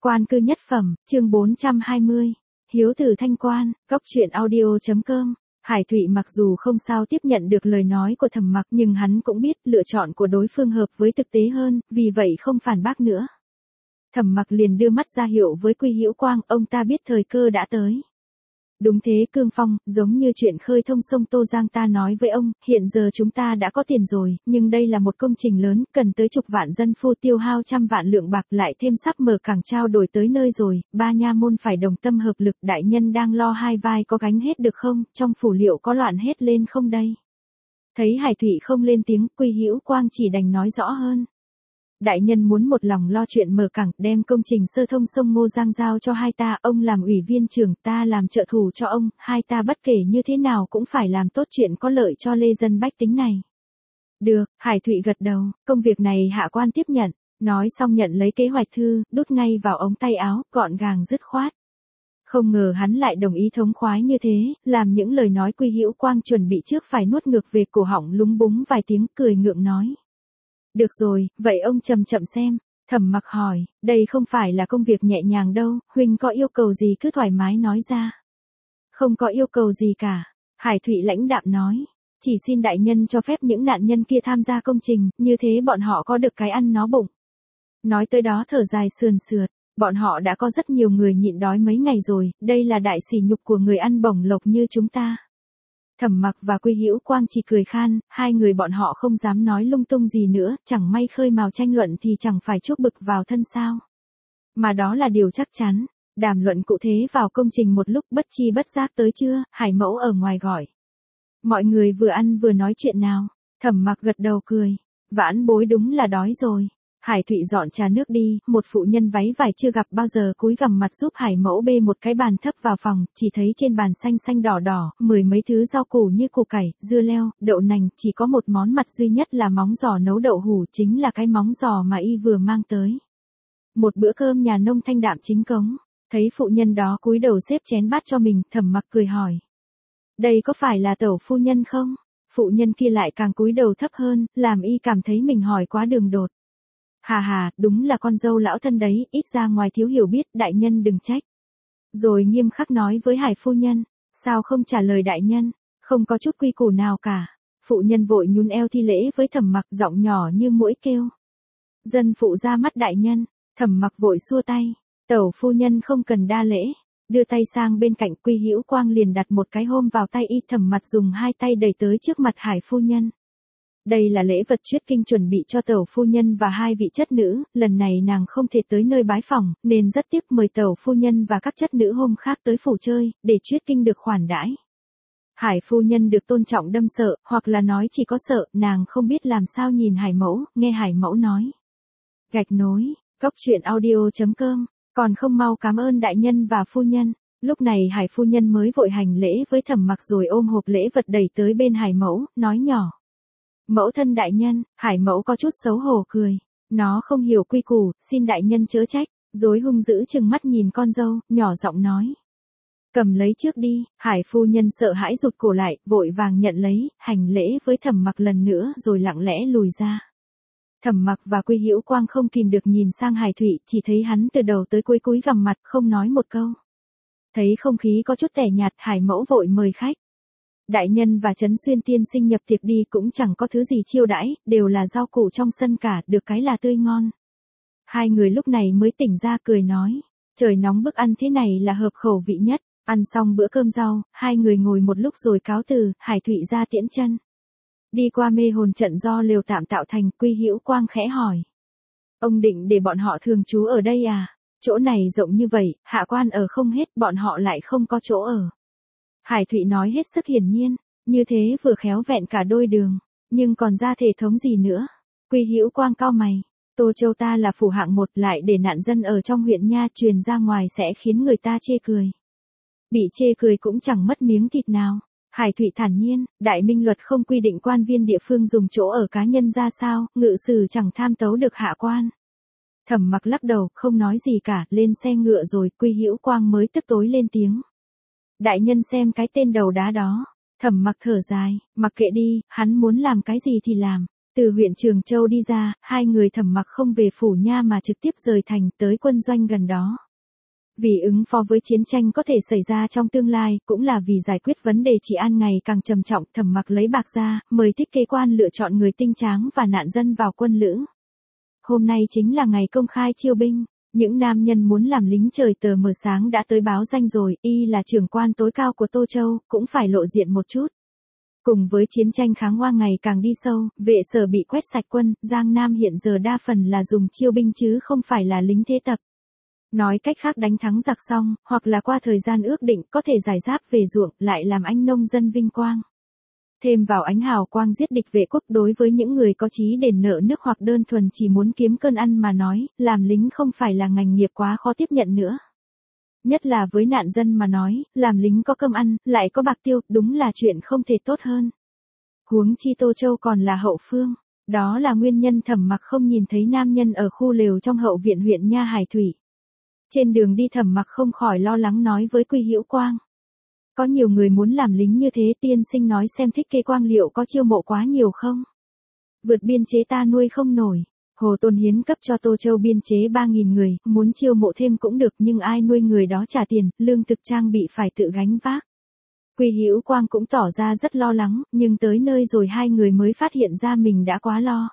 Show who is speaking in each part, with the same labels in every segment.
Speaker 1: Quan cư nhất phẩm, chương 420. Hiếu tử thanh quan, góc truyện audio.com. Hải Thụy mặc dù không sao tiếp nhận được lời nói của Thẩm Mặc, nhưng hắn cũng biết lựa chọn của đối phương hợp với thực tế hơn, vì vậy không phản bác nữa. Thẩm Mặc liền đưa mắt ra hiệu với Quy Hữu Quang, ông ta biết thời cơ đã tới. Đúng thế Cương Phong, giống như chuyện khơi thông sông Tô Giang ta nói với ông, hiện giờ chúng ta đã có tiền rồi, nhưng đây là một công trình lớn, cần tới chục vạn dân phu tiêu hao trăm vạn lượng bạc, lại thêm sắp mở cảng trao đổi tới nơi rồi, ba nha môn phải đồng tâm hợp lực, đại nhân đang lo hai vai có gánh hết được không, trong phủ liệu có loạn hết lên không đây? Thấy Hải Thụy không lên tiếng, Quy Hữu Quang chỉ đành nói rõ hơn. Đại nhân muốn một lòng lo chuyện mở cảng, đem công trình sơ thông sông Ngô Giang giao cho hai ta, ông làm ủy viên trưởng, ta làm trợ thủ cho ông, hai ta bất kể như thế nào cũng phải làm tốt chuyện có lợi cho lê dân bách tính này. Được, Hải Thụy gật đầu, công việc này hạ quan tiếp nhận, nói xong nhận lấy kế hoạch thư, đút ngay vào ống tay áo, gọn gàng dứt khoát. Không ngờ hắn lại đồng ý thống khoái như thế, làm những lời nói Quy Hữu Quang chuẩn bị trước phải nuốt ngược về cổ họng, lúng búng vài tiếng, cười ngượng nói. Được rồi, vậy ông chậm chậm xem. Thẩm Mặc hỏi, đây không phải là công việc nhẹ nhàng đâu, huynh có yêu cầu gì cứ thoải mái nói ra. Không có yêu cầu gì cả. Hải Thụy lãnh đạm nói, chỉ xin đại nhân cho phép những nạn nhân kia tham gia công trình, như thế bọn họ có được cái ăn no bụng. Nói tới đó thở dài sườn sượt, bọn họ đã có rất nhiều người nhịn đói mấy ngày rồi, đây là đại sỉ nhục của người ăn bổng lộc như chúng ta. Thẩm Mặc và Quy Hữu Quang chỉ cười khan, hai người bọn họ không dám nói lung tung gì nữa, chẳng may khơi mào tranh luận thì chẳng phải chuốc bực vào thân sao. Mà đó là điều chắc chắn. Đàm luận cụ thể vào công trình một lúc, bất chi bất giác tới trưa, Hải Mẫu ở ngoài gọi. Mọi người vừa ăn vừa nói chuyện nào. Thẩm Mặc gật đầu cười. Vãn bối đúng là đói rồi. Hải Thụy dọn trà nước đi, một phụ nhân váy vải chưa gặp bao giờ cúi gằm mặt giúp Hải Mẫu bê một cái bàn thấp vào phòng, chỉ thấy trên bàn xanh xanh đỏ đỏ, mười mấy thứ rau củ như củ cải, dưa leo, đậu nành, chỉ có một món mặt duy nhất là móng giò nấu đậu hủ, chính là cái móng giò mà y vừa mang tới. Một bữa cơm nhà nông thanh đạm chính cống, thấy phụ nhân đó cúi đầu xếp chén bát cho mình, Thẩm Mặc cười hỏi. Đây có phải là tẩu phu nhân không? Phụ nhân kia lại càng cúi đầu thấp hơn, làm y cảm thấy mình hỏi quá đường đột. Hà hà, đúng là con dâu lão thân đấy, ít ra ngoài thiếu hiểu biết, đại nhân đừng trách. Rồi nghiêm khắc nói với Hải phu nhân, sao không trả lời đại nhân, không có chút quy củ nào cả. Phụ nhân vội nhún eo thi lễ với Thẩm Mặc, giọng nhỏ như muỗi kêu. Dân phụ ra mắt đại nhân. Thẩm Mặc vội xua tay, tẩu phu nhân không cần đa lễ. Đưa tay sang bên cạnh, Quy Hữu Quang liền đặt một cái hôm vào tay y. Thẩm Mặc dùng hai tay đẩy tới trước mặt Hải phu nhân. Đây là lễ vật Chuyết Kinh chuẩn bị cho tẩu phu nhân và hai vị chất nữ, lần này nàng không thể tới nơi bái phỏng, nên rất tiếc mời tẩu phu nhân và các chất nữ hôm khác tới phủ chơi, để Chuyết Kinh được khoản đãi. Hải phu nhân được tôn trọng đâm sợ, hoặc là nói chỉ có sợ, nàng không biết làm sao nhìn Hải Mẫu, nghe Hải Mẫu nói. Gạch nối, góc truyện audio.com, còn không mau cảm ơn đại nhân và phu nhân. Lúc này Hải phu nhân mới vội hành lễ với Thẩm Mặc rồi ôm hộp lễ vật đẩy tới bên Hải Mẫu, nói nhỏ. Mẫu thân đại nhân. Hải Mẫu có chút xấu hổ cười. Nó không hiểu quy củ, xin đại nhân chớ trách. Rồi hung dữ chừng mắt nhìn con dâu, nhỏ giọng nói. Cầm lấy trước đi. Hải phu nhân sợ hãi rụt cổ lại, vội vàng nhận lấy, hành lễ với Thẩm Mặc lần nữa rồi lặng lẽ lùi ra. Thẩm Mặc và Quy Hữu Quang không kìm được nhìn sang Hải Thụy, chỉ thấy hắn từ đầu tới cuối cúi gằm mặt, không nói một câu. Thấy không khí có chút tẻ nhạt, Hải Mẫu vội mời khách. Đại nhân và Trấn Xuyên tiên sinh nhập tiệc đi cũng chẳng có thứ gì chiêu đãi, đều là rau củ trong sân cả, được cái là tươi ngon. Hai người lúc này mới tỉnh ra cười nói, trời nóng bức ăn thế này là hợp khẩu vị nhất. Ăn xong bữa cơm rau, hai người ngồi một lúc rồi cáo từ, Hải Thụy ra tiễn chân. Đi qua mê hồn trận do lều tạm tạo thành, Quy Hữu Quang khẽ hỏi. Ông định để bọn họ thường trú ở đây à? Chỗ này rộng như vậy, hạ quan ở không hết, bọn họ lại không có chỗ ở. Hải Thụy nói hết sức hiển nhiên, như thế vừa khéo vẹn cả đôi đường, nhưng còn ra thể thống gì nữa. Quy Hữu Quang cau mày, Tô Châu ta là phủ hạng một, lại để nạn dân ở trong huyện nha truyền ra ngoài sẽ khiến người ta chê cười. Bị chê cười cũng chẳng mất miếng thịt nào. Hải Thụy thản nhiên, đại minh luật không quy định quan viên địa phương dùng chỗ ở cá nhân ra sao, ngự sử chẳng tham tấu được hạ quan. Thẩm Mặc lắc đầu, không nói gì cả, lên xe ngựa rồi, Quy Hữu Quang mới tức tối lên tiếng. Đại nhân xem cái tên đầu đá đó. Thẩm Mặc thở dài, mặc kệ đi, hắn muốn làm cái gì thì làm. Từ huyện Trường Châu đi ra, hai người Thẩm Mặc không về phủ nha mà trực tiếp rời thành tới quân doanh gần đó. Vì ứng phó với chiến tranh có thể xảy ra trong tương lai, cũng là vì giải quyết vấn đề trị an ngày càng trầm trọng, Thẩm Mặc lấy bạc ra, mời Thích Kế Quan lựa chọn người tinh tráng và nạn dân vào quân lữ. Hôm nay chính là ngày công khai chiêu binh, những nam nhân muốn làm lính trời tờ mờ sáng đã tới báo danh rồi, y là trưởng quan tối cao của Tô Châu, cũng phải lộ diện một chút. Cùng với chiến tranh kháng Hoa ngày càng đi sâu, vệ sở bị quét sạch quân, Giang Nam hiện giờ đa phần là dùng chiêu binh chứ không phải là lính thế tập. Nói cách khác đánh thắng giặc xong, hoặc là qua thời gian ước định có thể giải giáp về ruộng, lại làm anh nông dân vinh quang. Thêm vào ánh hào quang giết địch vệ quốc, đối với những người có chí đền nợ nước hoặc đơn thuần chỉ muốn kiếm cơm ăn mà nói, làm lính không phải là ngành nghiệp quá khó tiếp nhận nữa. Nhất là với nạn dân mà nói, làm lính có cơm ăn, lại có bạc tiêu, đúng là chuyện không thể tốt hơn. Huống chi Tô Châu còn là hậu phương. Đó là nguyên nhân Thẩm Mặc không nhìn thấy nam nhân ở khu lều trong hậu viện huyện Nha Hải Thủy. Trên đường đi Thẩm Mặc không khỏi lo lắng nói với Quy Hữu Quang. Có nhiều người muốn làm lính như thế, tiên sinh nói xem Thích Kế Quang liệu có chiêu mộ quá nhiều không? Vượt biên chế ta nuôi không nổi. Hồ Tôn Hiến cấp cho Tô Châu biên chế 3.000 người, muốn chiêu mộ thêm cũng được nhưng ai nuôi người đó trả tiền, lương thực trang bị phải tự gánh vác. Quy Hữu Quang cũng tỏ ra rất lo lắng, nhưng tới nơi rồi hai người mới phát hiện ra mình đã quá lo.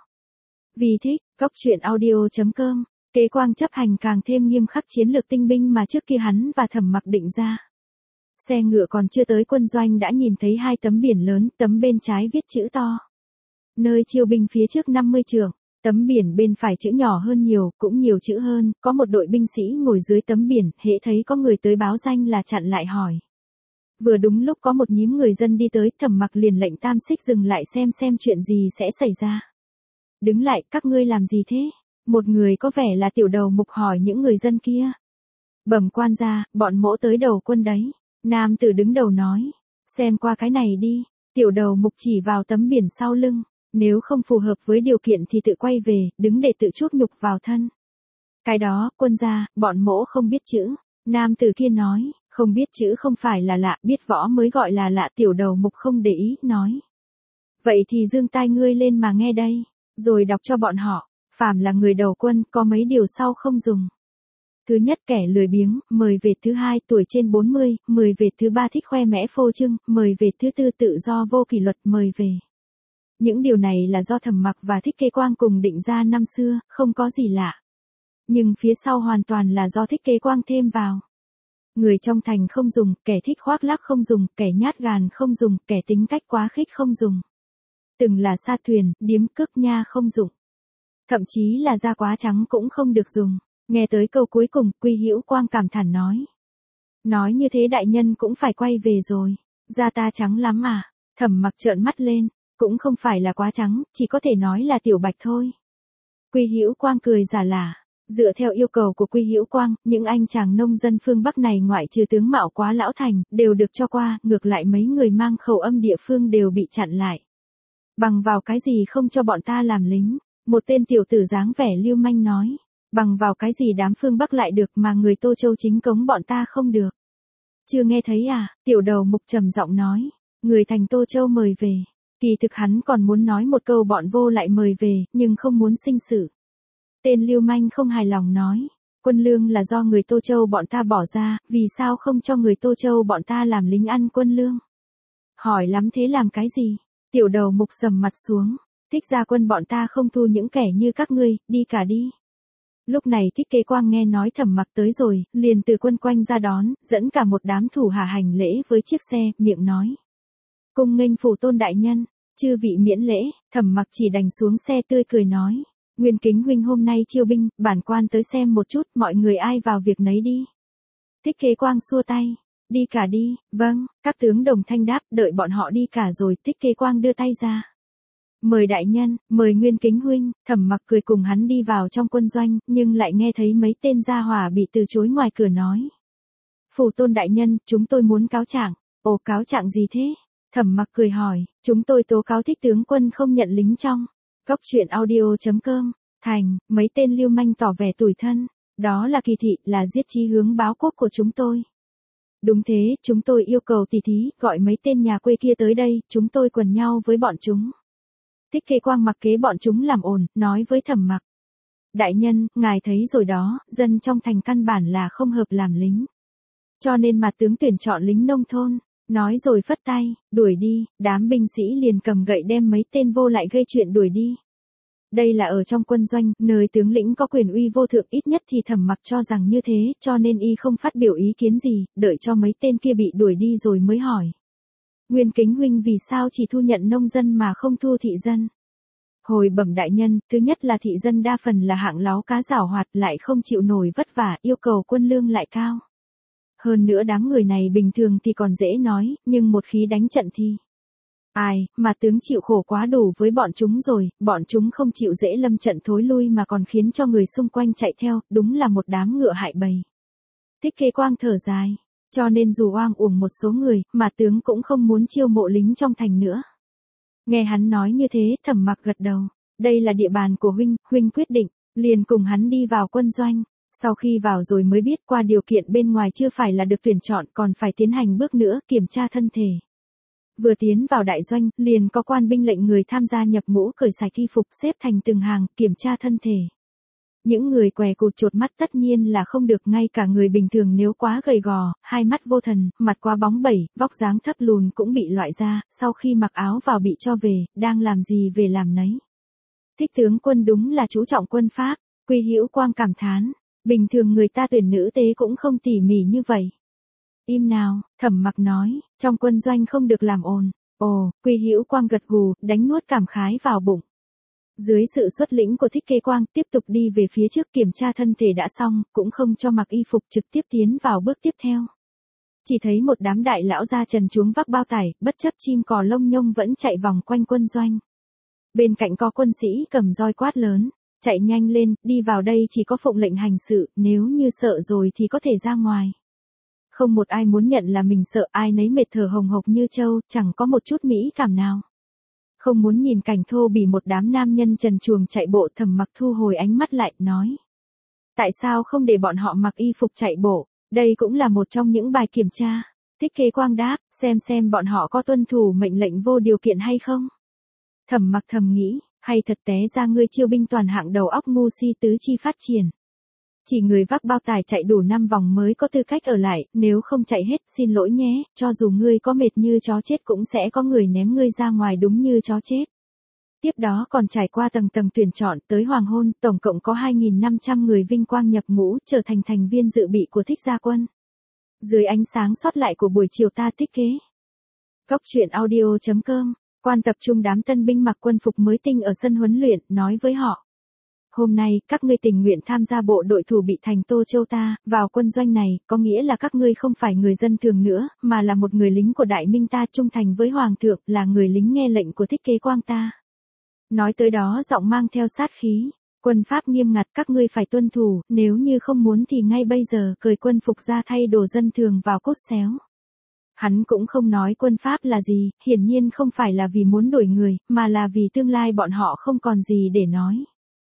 Speaker 1: Vì thích, góc truyện audio.com, Kế Quang chấp hành càng thêm nghiêm khắc chiến lược tinh binh mà trước kia hắn và Thẩm Mặc định ra. Xe ngựa còn chưa tới quân doanh đã nhìn thấy hai tấm biển lớn, tấm bên trái viết chữ to. Nơi chiêu binh phía trước 50 trượng. Tấm biển bên phải chữ nhỏ hơn nhiều, cũng nhiều chữ hơn, có một đội binh sĩ ngồi dưới tấm biển, hễ thấy có người tới báo danh là chặn lại hỏi. Vừa đúng lúc có một nhím người dân đi tới, Thẩm Mặc liền lệnh Tam Xích dừng lại xem chuyện gì sẽ xảy ra. Đứng lại, các ngươi làm gì thế? Một người có vẻ là tiểu đầu mục hỏi những người dân kia. Bẩm quan gia, bọn mỗ tới đầu quân đấy. Nam tử đứng đầu nói. Xem qua cái này đi. Tiểu đầu mục chỉ vào tấm biển sau lưng. Nếu không phù hợp với điều kiện thì tự quay về, đứng để tự chuốc nhục vào thân. Cái đó, quân gia, bọn mỗ không biết chữ. Nam tử kia nói, không biết chữ không phải là lạ, biết võ mới gọi là lạ. Tiểu đầu mục không để ý, nói. Vậy thì giương tai ngươi lên mà nghe đây, rồi đọc cho bọn họ. Phàm là người đầu quân, có mấy điều sau không dùng. Thứ nhất, kẻ lười biếng, mời về. Thứ hai, tuổi trên 40, mời về. Thứ ba, thích khoe mẽ phô trương, mời về. Thứ tư, tự do vô kỷ luật, mời về. Những điều này là do Thẩm Mặc và Thích Kế Quang cùng định ra năm xưa, không có gì lạ. Nhưng phía sau hoàn toàn là do Thích Kế Quang thêm vào. Người trong thành không dùng, kẻ thích khoác lác không dùng, kẻ nhát gan không dùng, kẻ tính cách quá khích không dùng. Từng là sa thuyền, điếm cước nha không dùng. Thậm chí là da quá trắng cũng không được dùng. Nghe tới câu cuối cùng, Quy Hữu Quang cảm thản nói. Nói như thế đại nhân cũng phải quay về rồi. Da ta trắng lắm à? Thẩm Mặc trợn mắt lên. Cũng không phải là quá trắng, chỉ có thể nói là tiểu bạch thôi. Quy Hữu Quang cười giả lả. Dựa theo yêu cầu của Quy Hữu Quang, những anh chàng nông dân phương Bắc này ngoại trừ tướng mạo quá lão thành, đều được cho qua, ngược lại mấy người mang khẩu âm địa phương đều bị chặn lại. Bằng vào cái gì không cho bọn ta làm lính? Một tên tiểu tử dáng vẻ lưu manh nói. Bằng vào cái gì đám phương Bắc lại được mà người Tô Châu chính cống bọn ta không được? Chưa nghe thấy à? Tiểu đầu mục trầm giọng nói. Người thành Tô Châu mời về. Kỳ thực hắn còn muốn nói một câu bọn vô lại mời về, nhưng không muốn sinh sự. Tên lưu manh không hài lòng nói. Quân lương là do người Tô Châu bọn ta bỏ ra, vì sao không cho người Tô Châu bọn ta làm lính ăn quân lương? Hỏi lắm thế làm cái gì? Tiểu đầu mục sầm mặt xuống. Thích ra quân bọn ta không thu những kẻ như các ngươi, đi cả đi. Lúc này Thích Kế Quang nghe nói Thẩm Mặc tới rồi, liền từ quân quanh ra đón, dẫn cả một đám thủ hạ hành lễ với chiếc xe, miệng nói. Cung nghênh phủ tôn đại nhân, chư vị miễn lễ. Thẩm Mặc chỉ đành xuống xe tươi cười nói. Nguyên Kính huynh hôm nay chiêu binh, bản quan tới xem một chút, mọi người ai vào việc nấy đi. Thích Kế Quang xua tay. Đi cả đi. Vâng, các tướng đồng thanh đáp, đợi bọn họ đi cả rồi, Thích Kế Quang đưa tay ra. Mời đại nhân, mời Nguyên Kính huynh. Thẩm Mặc cười cùng hắn đi vào trong quân doanh, nhưng lại nghe thấy mấy tên gia hỏa bị từ chối ngoài cửa nói. Phủ tôn đại nhân, chúng tôi muốn cáo trạng. Ồ, cáo trạng gì thế? Thẩm Mặc cười hỏi, chúng tôi tố cáo Thích tướng quân không nhận lính trong. Góc truyện audio.com. Thành, mấy tên lưu manh tỏ vẻ tủi thân. Đó là kỳ thị, là giết chí hướng báo quốc của chúng tôi. Đúng thế, chúng tôi yêu cầu tỉ thí, gọi mấy tên nhà quê kia tới đây, chúng tôi quần nhau với bọn chúng. Thích Kế Quang mặc kế bọn chúng làm ồn, nói với Thẩm Mặc. Đại nhân, ngài thấy rồi đó, dân trong thành căn bản là không hợp làm lính. Cho nên mà tướng tuyển chọn lính nông thôn. Nói rồi phất tay, đuổi đi, đám binh sĩ liền cầm gậy đem mấy tên vô lại gây chuyện đuổi đi. Đây là ở trong quân doanh, nơi tướng lĩnh có quyền uy vô thượng, ít nhất thì Thẩm Mặc cho rằng như thế, cho nên y không phát biểu ý kiến gì, đợi cho mấy tên kia bị đuổi đi rồi mới hỏi. Nguyên Kính huynh vì sao chỉ thu nhận nông dân mà không thu thị dân? Hồi bẩm đại nhân, thứ nhất là thị dân đa phần là hạng láo cá giảo hoạt, lại không chịu nổi vất vả, yêu cầu quân lương lại cao. Hơn nữa đám người này bình thường thì còn dễ nói, nhưng một khi đánh trận thì... Ai, mà tướng chịu khổ quá đủ với bọn chúng rồi, bọn chúng không chịu dễ lâm trận thối lui mà còn khiến cho người xung quanh chạy theo, đúng là một đám ngựa hại bầy. Thích Kế Quang thở dài, cho nên dù oang uổng một số người, mà tướng cũng không muốn chiêu mộ lính trong thành nữa. Nghe hắn nói như thế, Thẩm Mặc gật đầu, đây là địa bàn của huynh, huynh quyết định, liền cùng hắn đi vào quân doanh. Sau khi vào rồi mới biết qua điều kiện bên ngoài chưa phải là được tuyển chọn, còn phải tiến hành bước nữa, kiểm tra thân thể. Vừa tiến vào đại doanh, liền có quan binh lệnh người tham gia nhập ngũ cởi sạch y phục xếp thành từng hàng, kiểm tra thân thể. Những người què cụt chột mắt tất nhiên là không được, ngay cả người bình thường nếu quá gầy gò, hai mắt vô thần, mặt quá bóng bẩy, vóc dáng thấp lùn cũng bị loại ra, sau khi mặc áo vào bị cho về, đang làm gì về làm nấy. Thích tướng quân đúng là chú trọng quân pháp, Quy Hữu Quang cảm thán, bình thường người ta tuyển nữ tế cũng không tỉ mỉ như vậy. Im nào, Thẩm Mặc nói, trong quân doanh không được làm ồn. Ồ, Quy Hữu Quang gật gù, đánh nuốt cảm khái vào bụng. Dưới sự xuất lĩnh của Thích Kế Quang, tiếp tục đi về phía trước kiểm tra thân thể đã xong, cũng không cho mặc y phục trực tiếp tiến vào bước tiếp theo. Chỉ thấy một đám đại lão gia trần chuống vác bao tải, bất chấp chim cò lông nhông vẫn chạy vòng quanh quân doanh. Bên cạnh có quân sĩ cầm roi quát lớn, chạy nhanh lên, đi vào đây chỉ có phụng lệnh hành sự, nếu như sợ rồi thì có thể ra ngoài. Không một ai muốn nhận là mình sợ, ai nấy mệt thở hồng hộc như trâu, chẳng có một chút mỹ cảm nào. Không muốn nhìn cảnh thô bỉ một đám nam nhân trần truồng chạy bộ, Thẩm Mặc thu hồi ánh mắt lại, nói. Tại sao không để bọn họ mặc y phục chạy bộ, đây cũng là một trong những bài kiểm tra. Thích Kế Quang đáp, xem bọn họ có tuân thủ mệnh lệnh vô điều kiện hay không. Thẩm Mặc thầm nghĩ, hay thật té ra ngươi chiêu binh toàn hạng đầu óc ngu si tứ chi phát triển. Chỉ người vác bao tải chạy đủ 5 vòng mới có tư cách ở lại, nếu không chạy hết, xin lỗi nhé, cho dù ngươi có mệt như chó chết cũng sẽ có người ném ngươi ra ngoài đúng như chó chết. Tiếp đó còn trải qua tầng tuyển chọn, tới hoàng hôn, tổng cộng có 2.500 người vinh quang nhập ngũ, trở thành thành viên dự bị của Thích Gia Quân. Dưới ánh sáng sót lại của buổi chiều ta tích kế. Góc truyện audio.com, Quan tập trung đám tân binh mặc quân phục mới tinh ở sân huấn luyện, nói với họ. Hôm nay, các ngươi tình nguyện tham gia bộ đội thủ bị thành Tô Châu ta, vào quân doanh này, có nghĩa là các ngươi không phải người dân thường nữa, mà là một người lính của Đại Minh ta, trung thành với Hoàng thượng, là người lính nghe lệnh của Thích Kế Quang ta. Nói tới đó giọng mang theo sát khí, quân pháp nghiêm ngặt, các ngươi phải tuân thủ, nếu như không muốn thì ngay bây giờ cởi quân phục ra thay đồ dân thường vào cốt xéo. Hắn cũng không nói quân pháp là gì, hiển nhiên không phải là vì muốn đuổi người, mà là vì tương lai bọn họ không còn gì để nói.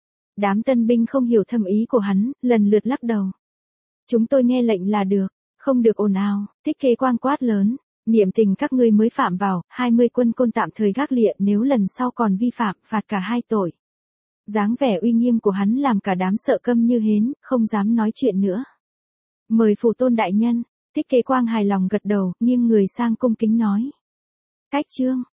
Speaker 1: Đám tân binh không hiểu thâm ý của hắn, lần lượt lắc đầu. Chúng tôi nghe lệnh là được, không được ồn ào. Thích Kế Quang quát lớn, niệm tình các ngươi mới phạm vào, 20 quân côn tạm thời gác lịa, nếu lần sau còn vi phạm, phạt cả 2 tội. Dáng vẻ uy nghiêm của hắn làm cả đám sợ câm như hến, không dám nói chuyện nữa. Mời phủ tôn đại nhân. Thích Kế Quang hài lòng gật đầu, nghiêng người sang cung kính nói. Cách chương.